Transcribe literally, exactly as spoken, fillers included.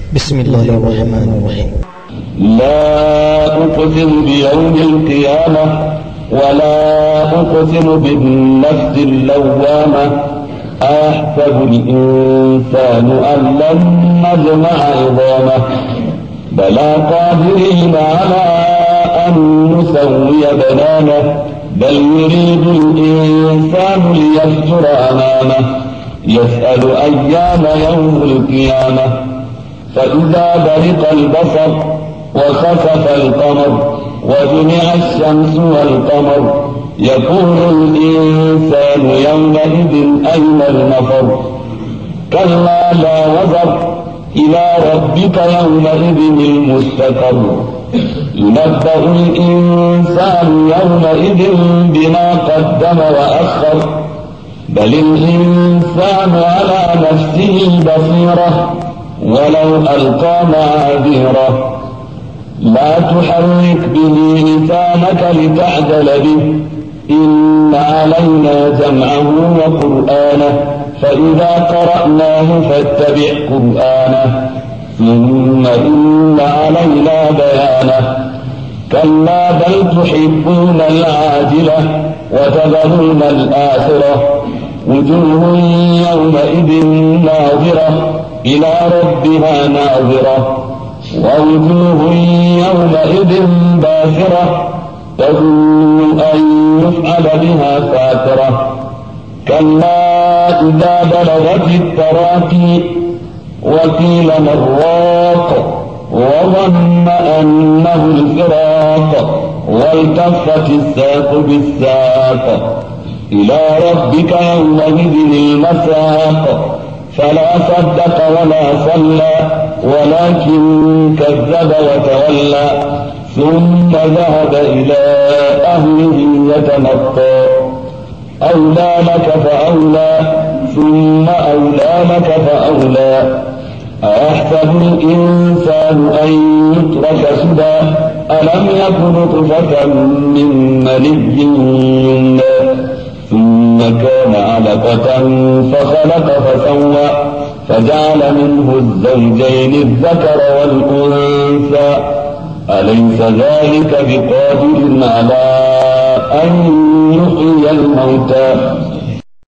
بسم الله الرحمن الرحيم. لا أقسم بيوم القيامة ولا أقسم بالنفس اللوامة أيحسب الإنسان أن لن نجمع عظامه بلى قادرين على أن نسوي بنانه بل يريد الإنسان ليفجر أمامه يسأل أيام يوم القيامة فإذا برق البصر وخسف القمر وجمع الشمس والقمر يقول الإنسان يومئذ أين المفر كلا لا وزر إلى ربك يومئذ المستقر ينبأ الإنسان يومئذ بما قدم وأخر بل الإنسان على نفسه بصيرة ولو ألقى معاذيره لا تحرك به لسانك لتعجل به إن علينا جمعه وقرآنه فإذا قرأناه فاتبع قرآنه ثم إن علينا بيانه كلا بل تحبون العاجلة وتذرون الآخرة وجوه يومئذ ناظرة إلى ربها ناظرة ووجوه يومئذ باسرة تظن أن يفعل بها فاكرة كلا إذا بلغت التراقي وقيل من راق وظن أنه الفراق والتفت الساق بالساق إلى ربك يومئذ المساق فلا صدق ولا صلى ولكن كذب وتولى ثم ذهب إلى أهله يتمطى أولى لك فأولى ثم أولى لك فأولى أيحسب الإنسان أن يترك سدى ألم يكن نطفة من مني يمنى ثم كان علقة فخلق فسوى فجعل منه الزوجين الذكر والأنثى أليس ذلك بقادر على أن يحيي الموتى